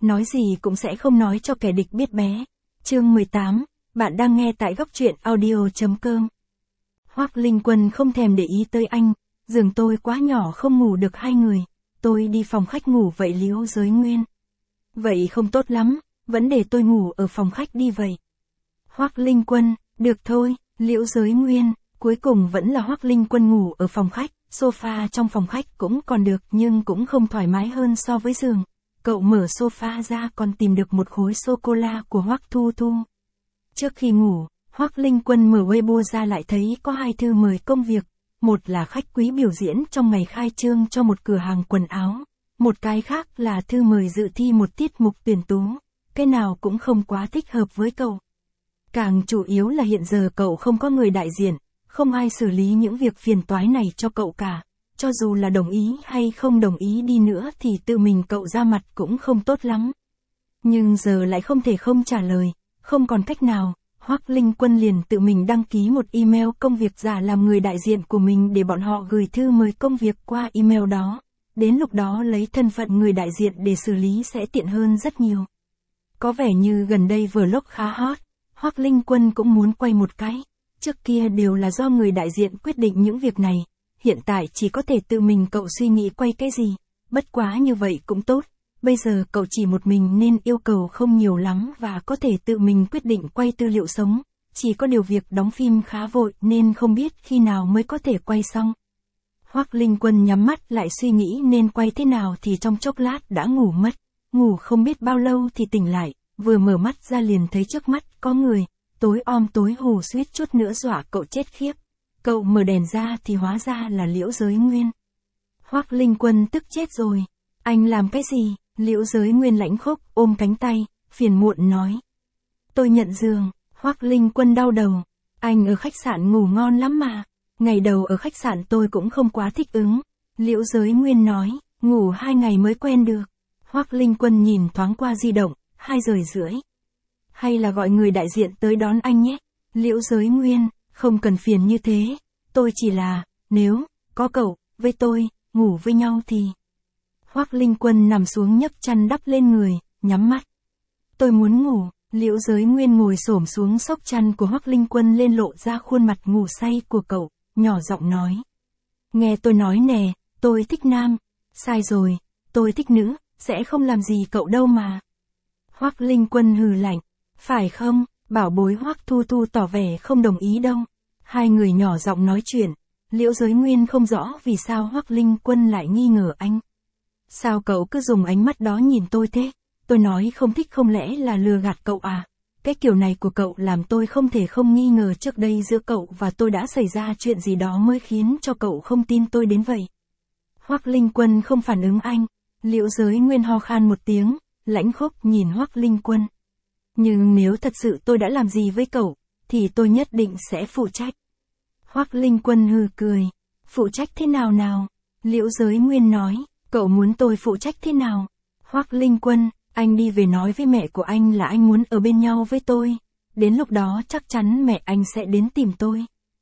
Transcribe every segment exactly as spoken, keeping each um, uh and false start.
nói gì cũng sẽ không nói cho kẻ địch biết bé. Chương mười tám, bạn đang nghe tại góc truyện audio chấm com. Hoắc Linh Quân không thèm để ý tới anh, giường tôi quá nhỏ không ngủ được hai người, tôi đi phòng khách ngủ vậy Liễu Giới Nguyên. Vậy không tốt lắm, vẫn để tôi ngủ ở phòng khách đi vậy. Hoắc Linh Quân, được thôi, Liễu Giới Nguyên, cuối cùng vẫn là Hoắc Linh Quân ngủ ở phòng khách, sofa trong phòng khách cũng còn được nhưng cũng không thoải mái hơn so với giường. Cậu mở sofa ra còn tìm được một khối sô-cô-la của Hoắc Thu Thu. Trước khi ngủ, Hoắc Linh Quân mở Weibo ra lại thấy có hai thư mời công việc, một là khách quý biểu diễn trong ngày khai trương cho một cửa hàng quần áo, một cái khác là thư mời dự thi một tiết mục tuyển tú, cái nào cũng không quá thích hợp với cậu. Càng chủ yếu là hiện giờ cậu không có người đại diện, không ai xử lý những việc phiền toái này cho cậu cả, cho dù là đồng ý hay không đồng ý đi nữa thì tự mình cậu ra mặt cũng không tốt lắm. Nhưng giờ lại không thể không trả lời, không còn cách nào, Hoắc Linh Quân liền tự mình đăng ký một email công việc giả làm người đại diện của mình để bọn họ gửi thư mời công việc qua email đó. Đến lúc đó lấy thân phận người đại diện để xử lý sẽ tiện hơn rất nhiều. Có vẻ như gần đây vlog khá hot, Hoắc Linh Quân cũng muốn quay một cái. Trước kia đều là do người đại diện quyết định những việc này, hiện tại chỉ có thể tự mình cậu suy nghĩ quay cái gì, bất quá như vậy cũng tốt. Bây giờ cậu chỉ một mình nên yêu cầu không nhiều lắm và có thể tự mình quyết định quay tư liệu sống, chỉ có điều việc đóng phim khá vội nên không biết khi nào mới có thể quay xong. Hoắc Linh Quân nhắm mắt lại suy nghĩ nên quay thế nào thì trong chốc lát đã ngủ mất, ngủ không biết bao lâu thì tỉnh lại, vừa mở mắt ra liền thấy trước mắt có người, tối om tối hù suýt chút nữa dọa cậu chết khiếp. Cậu mở đèn ra thì hóa ra là Liễu Giới Nguyên. Hoắc Linh Quân tức chết rồi, anh làm cái gì? Liễu Giới Nguyên lãnh khốc ôm cánh tay, phiền muộn nói. Tôi nhận giường. Hoắc Linh Quân đau đầu. Anh ở khách sạn ngủ ngon lắm mà. Ngày đầu ở khách sạn tôi cũng không quá thích ứng. Liễu Giới Nguyên nói, ngủ hai ngày mới quen được. Hoắc Linh Quân nhìn thoáng qua di động, hai giờ rưỡi. Hay là gọi người đại diện tới đón anh nhé. Liễu Giới Nguyên, không cần phiền như thế. Tôi chỉ là, nếu, có cậu, với tôi, ngủ với nhau thì... Hoắc Linh Quân nằm xuống nhấc chăn đắp lên người, nhắm mắt. Tôi muốn ngủ. Liễu Giới Nguyên ngồi xổm xuống xốc chăn của Hoắc Linh Quân lên lộ ra khuôn mặt ngủ say của cậu, nhỏ giọng nói. Nghe tôi nói nè, tôi thích nam. Sai rồi, tôi thích nữ, sẽ không làm gì cậu đâu mà. Hoắc Linh Quân hừ lạnh. Phải không? Bảo bối Hoắc Thu Thu tỏ vẻ không đồng ý đâu. Hai người nhỏ giọng nói chuyện. Liễu Giới Nguyên không rõ vì sao Hoắc Linh Quân lại nghi ngờ anh. Sao cậu cứ dùng ánh mắt đó nhìn tôi thế? Tôi nói không thích không lẽ là lừa gạt cậu à? Cái kiểu này của cậu làm tôi không thể không nghi ngờ trước đây giữa cậu và tôi đã xảy ra chuyện gì đó mới khiến cho cậu không tin tôi đến vậy. Hoắc Linh Quân không phản ứng anh. Liễu Giới Nguyên ho khan một tiếng, lãnh khốc nhìn Hoắc Linh Quân. Nhưng nếu thật sự tôi đã làm gì với cậu, thì tôi nhất định sẽ phụ trách. Hoắc Linh Quân hừ cười. Phụ trách thế nào nào? Liễu Giới Nguyên nói. Cậu muốn tôi phụ trách thế nào? Hoắc Linh Quân, anh đi về nói với mẹ của anh là anh muốn ở bên nhau với tôi. Đến lúc đó chắc chắn mẹ anh sẽ đến tìm tôi.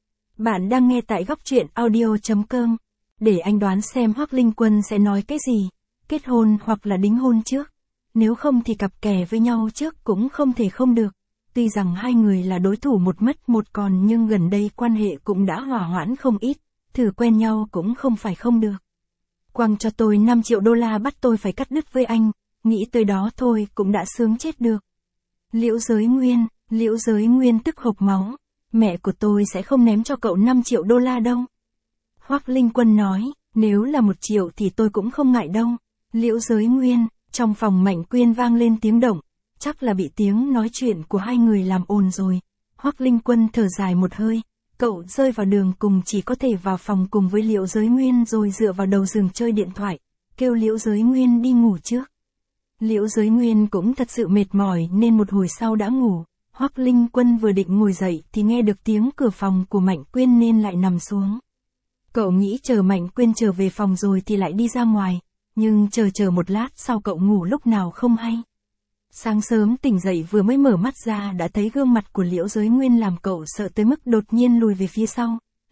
Bạn đang nghe tại góc truyện audio chấm com. Để anh đoán xem Hoắc Linh Quân sẽ nói cái gì. Kết hôn hoặc là đính hôn trước. Nếu không thì cặp kè với nhau trước cũng không thể không được. Tuy rằng hai người là đối thủ một mất một còn nhưng gần đây quan hệ cũng đã hòa hoãn không ít. Thử quen nhau cũng không phải không được. Quăng cho tôi năm triệu đô la bắt tôi phải cắt đứt với anh, nghĩ tới đó thôi cũng đã sướng chết được. Liễu Giới Nguyên, Liễu Giới Nguyên tức hộc máu, mẹ của tôi sẽ không ném cho cậu năm triệu đô la đâu. Hoắc Linh Quân nói, nếu là một triệu thì tôi cũng không ngại đâu. Liễu Giới Nguyên, trong phòng Mạnh Quyên vang lên tiếng động, chắc là bị tiếng nói chuyện của hai người làm ồn rồi. Hoắc Linh Quân thở dài một hơi. Cậu rơi vào đường cùng chỉ có thể vào phòng cùng với Liễu Giới Nguyên rồi dựa vào đầu giường chơi điện thoại, kêu Liễu Giới Nguyên đi ngủ trước. Liễu Giới Nguyên cũng thật sự mệt mỏi nên một hồi sau đã ngủ. Hoắc Linh Quân vừa định ngồi dậy thì nghe được tiếng cửa phòng của Mạnh Quyên nên lại nằm xuống. Cậu nghĩ chờ Mạnh Quyên trở về phòng rồi thì lại đi ra ngoài, nhưng chờ chờ một lát sau cậu ngủ lúc nào không hay. Sáng sớm tỉnh dậy vừa mới mở mắt ra đã thấy gương mặt của Liễu Giới Nguyên làm cậu sợ tới mức đột nhiên lùi về phía sau,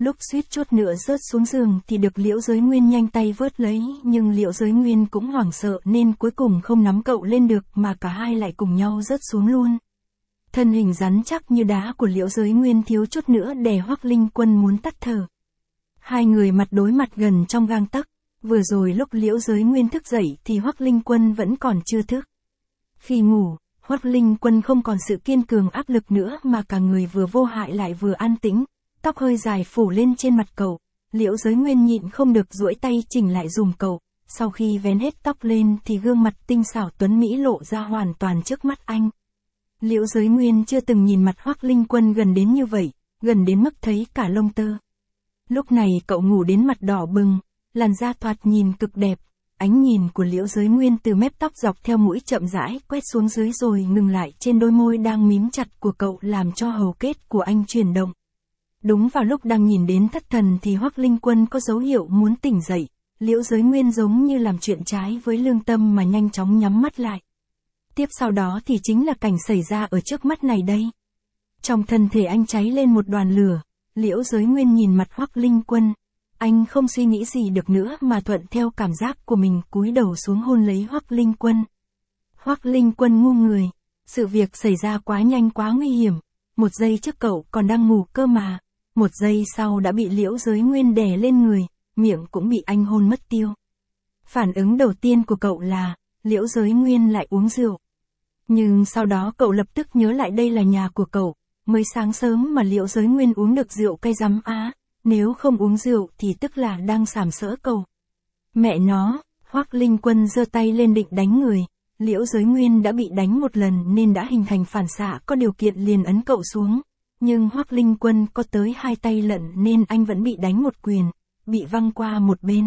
Lúc suýt chút nữa rớt xuống giường thì được Liễu Giới Nguyên nhanh tay vớt lấy, nhưng Liễu Giới Nguyên cũng hoảng sợ nên cuối cùng không nắm cậu lên được mà cả hai lại cùng nhau rớt xuống luôn. Thân hình rắn chắc như đá của Liễu Giới Nguyên thiếu chút nữa đè Hoắc Linh Quân muốn tắt thở. Hai người mặt đối mặt gần trong gang tấc, vừa rồi lúc Liễu Giới Nguyên thức dậy thì Hoắc Linh Quân vẫn còn chưa thức. Khi ngủ, Hoắc Linh Quân không còn sự kiên cường áp lực nữa mà cả người vừa vô hại lại vừa an tĩnh, tóc hơi dài phủ lên trên mặt cậu. Liễu Giới Nguyên nhịn không được duỗi tay chỉnh lại dùm cậu, sau khi vén hết tóc lên thì gương mặt tinh xảo tuấn mỹ lộ ra hoàn toàn trước mắt anh. Liễu Giới Nguyên chưa từng nhìn mặt Hoắc Linh Quân gần đến như vậy, gần đến mức thấy cả lông tơ. Lúc này cậu ngủ đến mặt đỏ bừng, làn da thoạt nhìn cực đẹp, ánh nhìn của Liễu Giới Nguyên từ mép tóc dọc theo mũi chậm rãi quét xuống dưới rồi ngừng lại trên đôi môi đang mím chặt của cậu làm cho hầu kết của anh chuyển động. Đúng vào lúc đang nhìn đến thất thần thì Hoắc Linh Quân có dấu hiệu muốn tỉnh dậy, Liễu Giới Nguyên giống như làm chuyện trái với lương tâm mà nhanh chóng nhắm mắt lại. Tiếp sau đó thì chính là cảnh xảy ra ở trước mắt này đây. Trong thân thể anh cháy lên một đoàn lửa, Liễu Giới Nguyên nhìn mặt Hoắc Linh Quân. Anh không suy nghĩ gì được nữa mà thuận theo cảm giác của mình cúi đầu xuống hôn lấy Hoắc Linh Quân. Hoắc Linh Quân ngu người. Sự việc xảy ra quá nhanh quá nguy hiểm. Một giây trước cậu còn đang ngủ cơ mà. Một giây sau đã bị Liễu Giới Nguyên đè lên người, miệng cũng bị anh hôn mất tiêu. Phản ứng đầu tiên của cậu là, Liễu Giới Nguyên lại uống rượu. Nhưng sau đó cậu lập tức nhớ lại đây là nhà của cậu, mới sáng sớm mà Liễu Giới Nguyên uống được rượu cay rắm á, nếu không uống rượu thì tức là đang sàm sỡ cậu. Mẹ nó, Hoắc Linh Quân giơ tay lên định đánh người, Liễu Giới Nguyên đã bị đánh một lần nên đã hình thành phản xạ có điều kiện liền ấn cậu xuống. Nhưng Hoắc Linh Quân có tới hai tay lận nên anh vẫn bị đánh một quyền, bị văng qua một bên.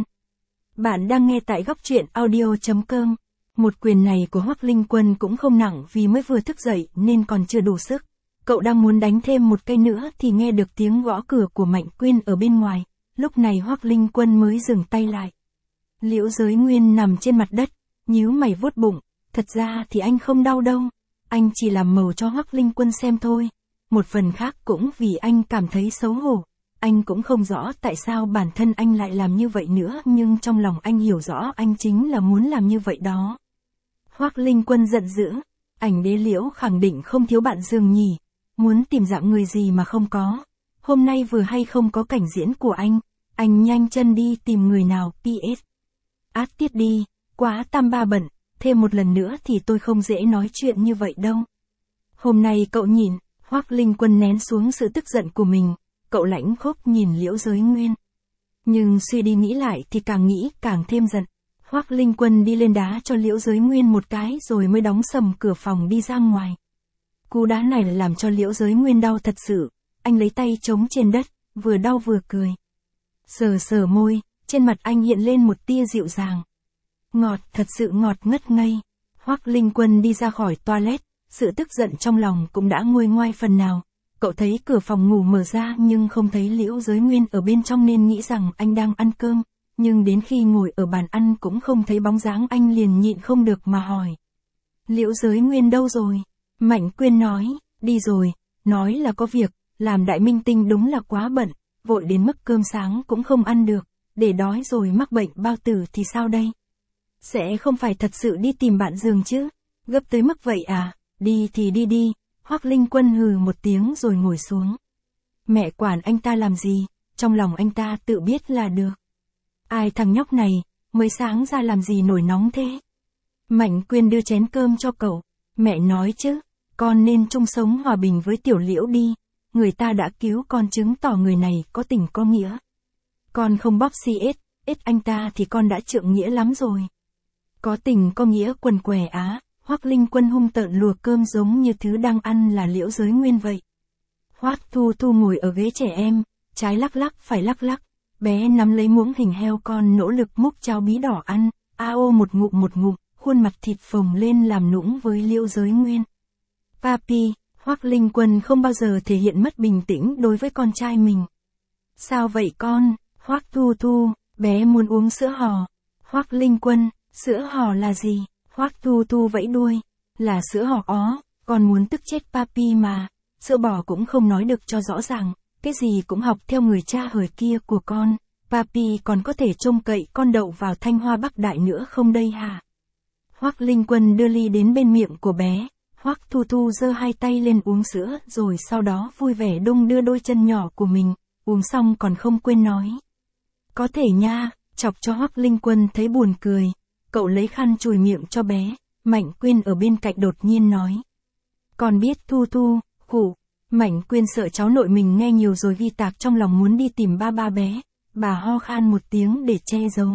Bạn đang nghe tại góc truyện audio chấm com. Một quyền này của Hoắc Linh Quân cũng không nặng vì mới vừa thức dậy nên còn chưa đủ sức. Cậu đang muốn đánh thêm một cây nữa thì nghe được tiếng gõ cửa của Mạnh Quyên ở bên ngoài. Lúc này Hoắc Linh Quân mới dừng tay lại. Liễu Giới Nguyên nằm trên mặt đất, nhíu mày vuốt bụng. Thật ra thì anh không đau đâu. Anh chỉ làm màu cho Hoắc Linh Quân xem thôi. Một phần khác cũng vì anh cảm thấy xấu hổ. Anh cũng không rõ tại sao bản thân anh lại làm như vậy nữa, nhưng trong lòng anh hiểu rõ anh chính là muốn làm như vậy đó. Hoắc Linh Quân giận dữ. Ảnh đế Liễu khẳng định không thiếu bạn giường nhỉ. Muốn tìm dạng người gì mà không có. Hôm nay vừa hay không có cảnh diễn của anh. Anh nhanh chân đi tìm người nào. pê ét. Át tiết đi. Quá tam ba bận. Thêm một lần nữa thì tôi không dễ nói chuyện như vậy đâu. Hôm nay cậu nhìn. Hoắc Linh Quân nén xuống sự tức giận của mình. Cậu lãnh khốc nhìn Liễu Giới Nguyên. Nhưng suy đi nghĩ lại thì càng nghĩ càng thêm giận. Hoắc Linh Quân đi lên đá cho Liễu Giới Nguyên một cái rồi mới đóng sầm cửa phòng đi ra ngoài. Cú đá này làm cho Liễu Giới Nguyên đau thật sự. Anh lấy tay chống trên đất, vừa đau vừa cười. Sờ sờ môi, trên mặt anh hiện lên một tia dịu dàng. Ngọt, thật sự ngọt ngất ngây. Hoắc Linh Quân đi ra khỏi toilet, sự tức giận trong lòng cũng đã nguôi ngoai phần nào. Cậu thấy cửa phòng ngủ mở ra nhưng không thấy Liễu Giới Nguyên ở bên trong nên nghĩ rằng anh đang ăn cơm. Nhưng đến khi ngồi ở bàn ăn cũng không thấy bóng dáng anh liền nhịn không được mà hỏi. Liễu Giới Nguyên đâu rồi? Mạnh Quyên nói, đi rồi, nói là có việc, làm đại minh tinh đúng là quá bận, vội đến mức cơm sáng cũng không ăn được, để đói rồi mắc bệnh bao tử thì sao đây? Sẽ không phải thật sự đi tìm bạn giường chứ? Gấp tới mức vậy à? Đi thì đi đi. Hoắc Linh Quân hừ một tiếng rồi ngồi xuống. Mẹ quản anh ta làm gì, trong lòng anh ta tự biết là được. Ai thằng nhóc này, mới sáng ra làm gì nổi nóng thế? Mạnh Quyên đưa chén cơm cho cậu. Mẹ nói chứ, con nên chung sống hòa bình với Tiểu Liễu đi. Người ta đã cứu con chứng tỏ người này có tình có nghĩa. Con không bóp xi ết, ết anh ta thì con đã trượng nghĩa lắm rồi. Có tình có nghĩa quần què á. Hoắc Linh Quân hung tợn lùa cơm giống như thứ đang ăn là Liễu Giới Nguyên vậy. Hoắc Thu Thu ngồi ở ghế trẻ em, trái lắc lắc phải lắc lắc. Bé nắm lấy muỗng hình heo con nỗ lực múc cháo bí đỏ ăn, a ô một ngụm một ngụm, khuôn mặt thịt phồng lên làm nũng với Liễu Giới Nguyên. Papi, Hoắc Linh Quân không bao giờ thể hiện mất bình tĩnh đối với con trai mình. Sao vậy con? Hoắc Thu Thu, bé muốn uống sữa hò. Hoắc Linh Quân, sữa hò là gì? Hoắc Thu Thu vẫy đuôi. Là sữa hò ó, con muốn tức chết papi mà. Sữa bò cũng không nói được cho rõ ràng. cái gì cũng học theo người cha hời kia của con, papi còn có thể trông cậy con đậu vào Thanh Hoa Bắc Đại nữa không đây hả? Hoắc Linh Quân đưa ly đến bên miệng của bé, Hoắc Thu Thu giơ hai tay lên uống sữa rồi sau đó vui vẻ đung đưa đôi chân nhỏ của mình, uống xong còn không quên nói. Có thể nha, chọc cho Hoắc Linh Quân thấy buồn cười, cậu lấy khăn chùi miệng cho bé, Mạnh Quyên ở bên cạnh đột nhiên nói. Con biết Thu Thu, khủ, Mạnh Quyên sợ cháu nội mình nghe nhiều rồi ghi tạc trong lòng muốn đi tìm ba ba bé, bà ho khan một tiếng để che giấu.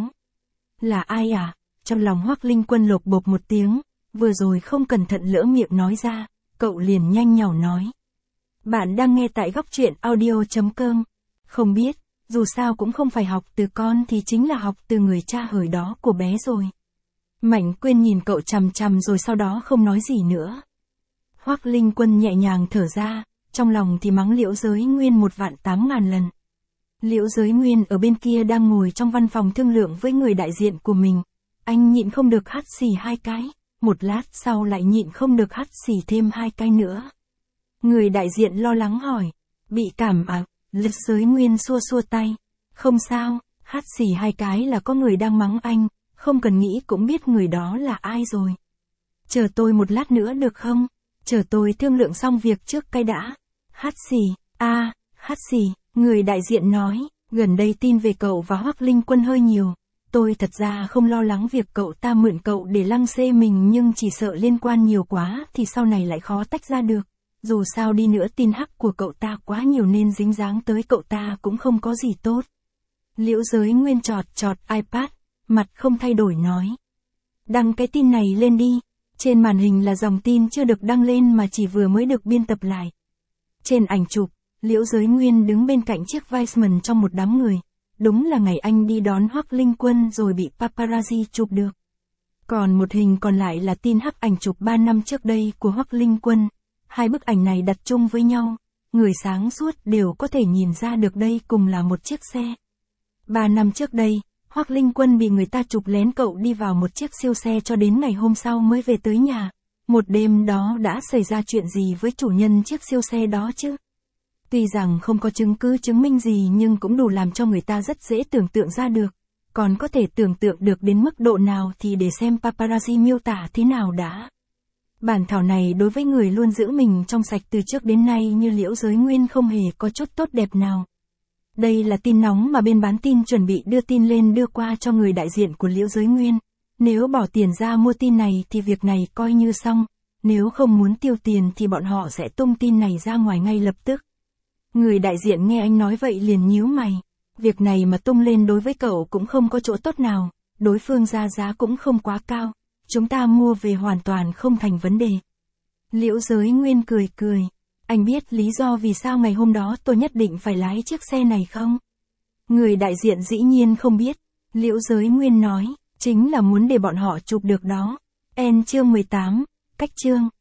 Là ai à? Trong lòng Hoắc Linh Quân lột bột một tiếng, vừa rồi không cẩn thận lỡ miệng nói ra, cậu liền nhanh nhảu nói. Bạn đang nghe tại góc truyện audio.com. Không biết, dù sao cũng không phải học từ con thì chính là học từ người cha hời đó của bé rồi. Mạnh Quyên nhìn cậu chằm chằm rồi sau đó không nói gì nữa. Hoắc Linh Quân nhẹ nhàng thở ra, trong lòng thì mắng Liễu Giới Nguyên một vạn tám ngàn lần. Liễu Giới Nguyên ở bên kia đang ngồi trong văn phòng thương lượng với người đại diện của mình. Anh nhịn không được hắt xì hai cái, một lát sau lại nhịn không được hắt xì thêm hai cái nữa. Người đại diện lo lắng hỏi, bị cảm à? Liễu Giới Nguyên xua xua tay, không sao, hắt xì hai cái là có người đang mắng anh, không cần nghĩ cũng biết người đó là ai rồi. Chờ tôi một lát nữa được không? Chờ tôi thương lượng xong việc trước cái đã. Hắt xì, a, à, hắt xì, người đại diện nói, gần đây tin về cậu và Hoắc Linh Quân hơi nhiều. Tôi thật ra không lo lắng việc cậu ta mượn cậu để lăng xê mình nhưng chỉ sợ liên quan nhiều quá thì sau này lại khó tách ra được. Dù sao đi nữa tin hắc của cậu ta quá nhiều nên dính dáng tới cậu ta cũng không có gì tốt. Liễu Giới Nguyên chọt chọt iPad, mặt không thay đổi nói. Đăng cái tin này lên đi. Trên màn hình là dòng tin chưa được đăng lên mà chỉ vừa mới được biên tập lại. Trên ảnh chụp, Liễu Giới Nguyên đứng bên cạnh chiếc Weissman trong một đám người. Đúng là ngày anh đi đón Hoắc Linh Quân rồi bị paparazzi chụp được. Còn một hình còn lại là tin hắc ảnh chụp ba năm trước đây của Hoắc Linh Quân. Hai bức ảnh này đặt chung với nhau, người sáng suốt đều có thể nhìn ra được đây cùng là một chiếc xe. Ba năm trước đây, Hoắc Linh Quân bị người ta chụp lén cậu đi vào một chiếc siêu xe cho đến ngày hôm sau mới về tới nhà. Một đêm đó đã xảy ra chuyện gì với chủ nhân chiếc siêu xe đó chứ? Tuy rằng không có chứng cứ chứng minh gì nhưng cũng đủ làm cho người ta rất dễ tưởng tượng ra được. Còn có thể tưởng tượng được đến mức độ nào thì để xem paparazzi miêu tả thế nào đã. Bản thảo này đối với người luôn giữ mình trong sạch từ trước đến nay như Liễu Giới Nguyên không hề có chút tốt đẹp nào. Đây là tin nóng mà bên bán tin chuẩn bị đưa tin lên đưa qua cho người đại diện của Liễu Giới Nguyên. Nếu bỏ tiền ra mua tin này thì việc này coi như xong. Nếu không muốn tiêu tiền thì bọn họ sẽ tung tin này ra ngoài ngay lập tức. Người đại diện nghe anh nói vậy liền nhíu mày. Việc này mà tung lên đối với cậu cũng không có chỗ tốt nào. Đối phương ra giá cũng không quá cao. Chúng ta mua về hoàn toàn không thành vấn đề. Liễu Giới Nguyên cười cười. Anh biết lý do vì sao ngày hôm đó tôi nhất định phải lái chiếc xe này không? Người đại diện dĩ nhiên không biết. Liễu Giới Nguyên nói, chính là muốn để bọn họ chụp được đó. End chương mười tám, cách chương.